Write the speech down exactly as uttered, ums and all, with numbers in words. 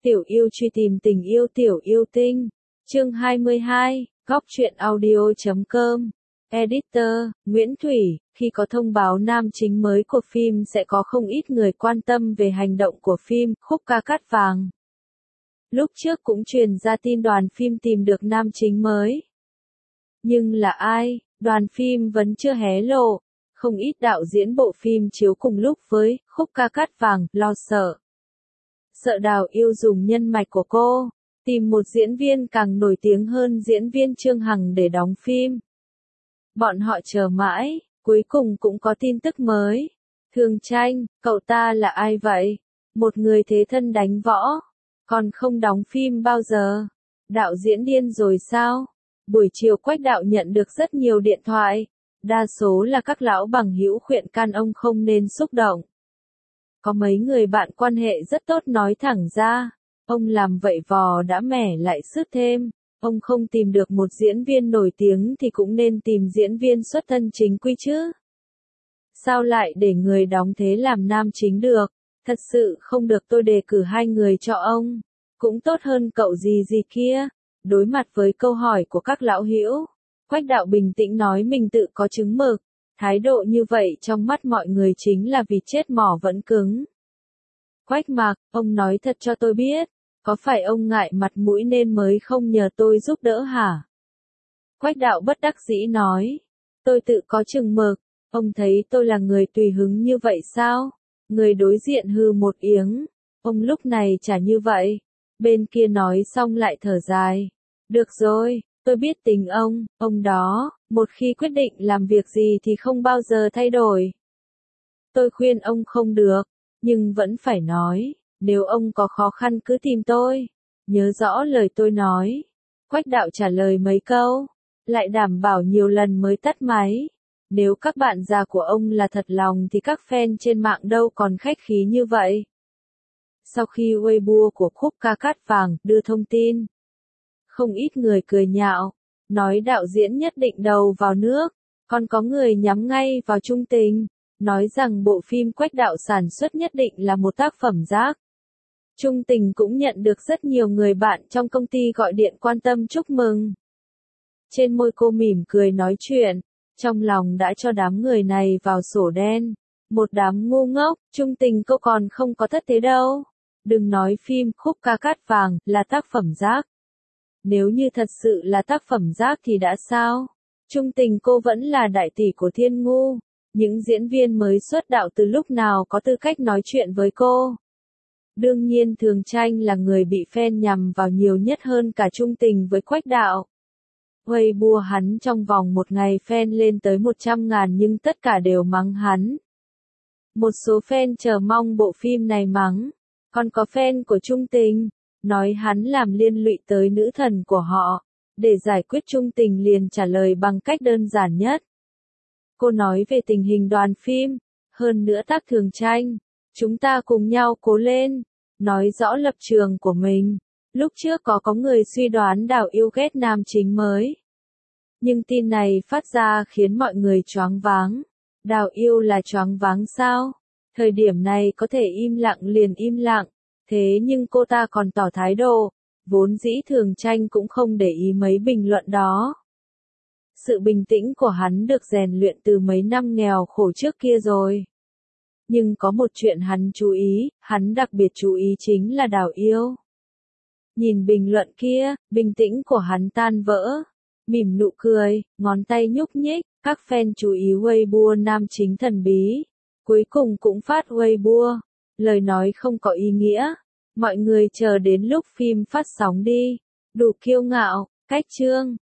Tiểu yêu truy tìm tình yêu tiểu yêu tinh. Chương hai mươi hai, góc truyện audio chấm com. Editor, Nguyễn Thủy, khi có thông báo nam chính mới của phim sẽ có không ít người quan tâm về hành động của phim Khúc Ca Cát Vàng. Lúc trước cũng truyền ra tin đoàn phim tìm được nam chính mới. Nhưng là ai, đoàn phim vẫn chưa hé lộ. Không ít đạo diễn bộ phim chiếu cùng lúc với Khúc Ca Cát Vàng lo sợ. Sợ Đào Yêu dùng nhân mạch của cô, tìm một diễn viên càng nổi tiếng hơn diễn viên Trương Hằng để đóng phim. Bọn họ chờ mãi, cuối cùng cũng có tin tức mới. Thường Tranh, cậu ta là ai vậy? Một người thế thân đánh võ, còn không đóng phim bao giờ. Đạo diễn điên rồi sao? Buổi chiều Quách đạo nhận được rất nhiều điện thoại, đa số là các lão bằng hữu khuyên can ông không nên xúc động. Có mấy người bạn quan hệ rất tốt nói thẳng ra, ông làm vậy vò đã mẻ lại sứt thêm, ông không tìm được một diễn viên nổi tiếng thì cũng nên tìm diễn viên xuất thân chính quy chứ. Sao lại để người đóng thế làm nam chính được, thật sự không được tôi đề cử hai người cho ông, cũng tốt hơn cậu gì gì kia. Đối mặt với câu hỏi của các lão hữu, Quách đạo bình tĩnh nói mình tự có chứng mực. Thái độ như vậy trong mắt mọi người chính là vịt chết mỏ vẫn cứng. Quách Mạc, ông nói thật cho tôi biết, có phải ông ngại mặt mũi nên mới không nhờ tôi giúp đỡ hả? Quách đạo bất đắc dĩ nói, tôi tự có chừng mực, ông thấy tôi là người tùy hứng như vậy sao? Người đối diện hừ một tiếng, ông lúc này chả như vậy. Bên kia nói xong lại thở dài. Được rồi, tôi biết tính ông, ông đó, một khi quyết định làm việc gì thì không bao giờ thay đổi. Tôi khuyên ông không được, nhưng vẫn phải nói, nếu ông có khó khăn cứ tìm tôi. Nhớ rõ lời tôi nói. Quách đạo trả lời mấy câu, lại đảm bảo nhiều lần mới tắt máy. Nếu các bạn già của ông là thật lòng thì các fan trên mạng đâu còn khách khí như vậy. Sau khi Weibo của Khúc Ca Cát Vàng đưa thông tin, không ít người cười nhạo, nói đạo diễn nhất định đầu vào nước, còn có người nhắm ngay vào Trung Tình, nói rằng bộ phim Quách đạo sản xuất nhất định là một tác phẩm rác. Trung Tình cũng nhận được rất nhiều người bạn trong công ty gọi điện quan tâm chúc mừng. Trên môi cô mỉm cười nói chuyện, trong lòng đã cho đám người này vào sổ đen. Một đám ngu ngốc, Trung Tình cô còn không có thất thế đâu. Đừng nói phim Khúc Ca Cát Vàng là tác phẩm rác. Nếu như thật sự là tác phẩm rác thì đã sao? Trung Tình cô vẫn là đại tỷ của Thiên Ngu. Những diễn viên mới xuất đạo từ lúc nào có tư cách nói chuyện với cô? Đương nhiên Thường Tranh là người bị fan nhằm vào nhiều nhất hơn cả Trung Tình với Quách đạo. Weibo hắn trong vòng một ngày fan lên tới một trăm ngàn nhưng tất cả đều mắng hắn. Một số fan chờ mong bộ phim này mắng. Còn có fan của Trung Tình, nói hắn làm liên lụy tới nữ thần của họ. Để giải quyết Trung Tình liền trả lời bằng cách đơn giản nhất. Cô nói về tình hình đoàn phim, hơn nữa tác Thường Tranh. Chúng ta cùng nhau cố lên, nói rõ lập trường của mình. Lúc trước có có người suy đoán Đào Yêu ghét nam chính mới. Nhưng tin này phát ra khiến mọi người choáng váng. Đào Yêu là choáng váng sao? Thời điểm này có thể im lặng liền im lặng, thế nhưng cô ta còn tỏ thái độ, vốn dĩ Thường Tranh cũng không để ý mấy bình luận đó. Sự bình tĩnh của hắn được rèn luyện từ mấy năm nghèo khổ trước kia rồi. Nhưng có một chuyện hắn chú ý, hắn đặc biệt chú ý chính là Đào Yêu. Nhìn bình luận kia, bình tĩnh của hắn tan vỡ, mỉm nụ cười, ngón tay nhúc nhích, các fan chú ý Weibo nam chính thần bí. Cuối cùng cũng phát Weibo, lời nói không có ý nghĩa, mọi người chờ đến lúc phim phát sóng đi, đủ kiêu ngạo, cách chương.